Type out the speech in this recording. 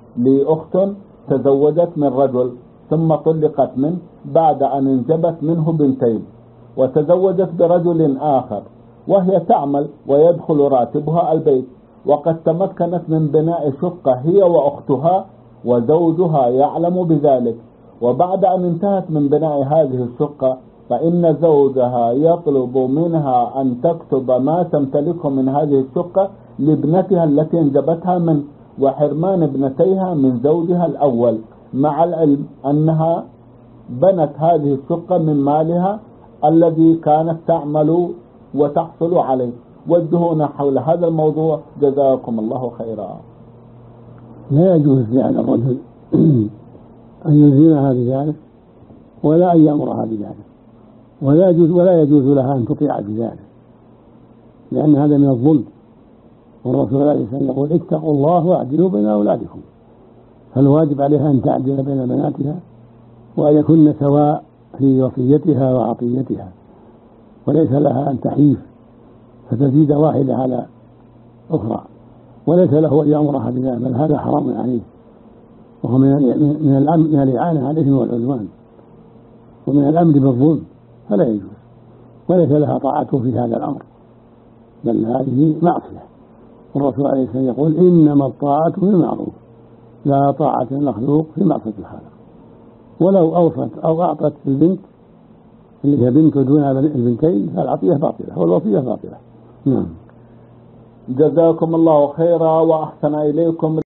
لأخت تزوجت من رجل ثم طلقت منه بعد أن انجبت منه بنتين، وتزوجت برجل آخر وهي تعمل ويدخل راتبها البيت، وقد تمكنت من بناء شقة هي وأختها وزوجها يعلم بذلك، وبعد أن انتهت من بناء هذه الشقة فإن زوجها يطلب منها أن تكتب ما تمتلكه من هذه الشقة لابنتها التي انجبتها منه، وحرمان ابنتيها من زوجها الأول، مع العلم أنها بنت هذه الشقة من مالها الذي كانت تعمل وتحصل عليه. وجهونا حول هذا الموضوع جزاكم الله خيرا. لا يجوز لعل الرجل أن يلزمها بذلك ولا أن يأمرها بذلك، ولا يجوز لها أن تطيع بذلك، لأن هذا من الظلم. والرسول عليه الصلاة والسلام يقول اتقوا الله واعدلوا بين أولادكم، فالواجب عليها أن تعدل بين بناتها وأن يكن سواء في وصيتها وعطيتها، وليس لها أن تحيف فتزيد واحدة على أخرى، وليس له أن يأمرها بذلك، بل هذا حرام عليه، وهو من الإعانة عليهم والعدوان ومن الأمر بالظلم، فلا يجوز، وليس لها طاعته في هذا الأمر، بل هذه معصية. والرسول عليه الصلاة والسلام يقول إنما الطاعة في المعروف لا طاعة المخلوق في معصية الخالق. ولو أوصت أو أعطت البنت اللي هي بنت دون البنتين فالعطية باطلة والوصية باطلة. نعم. جزاكم الله خيرا وأحسن إليكم.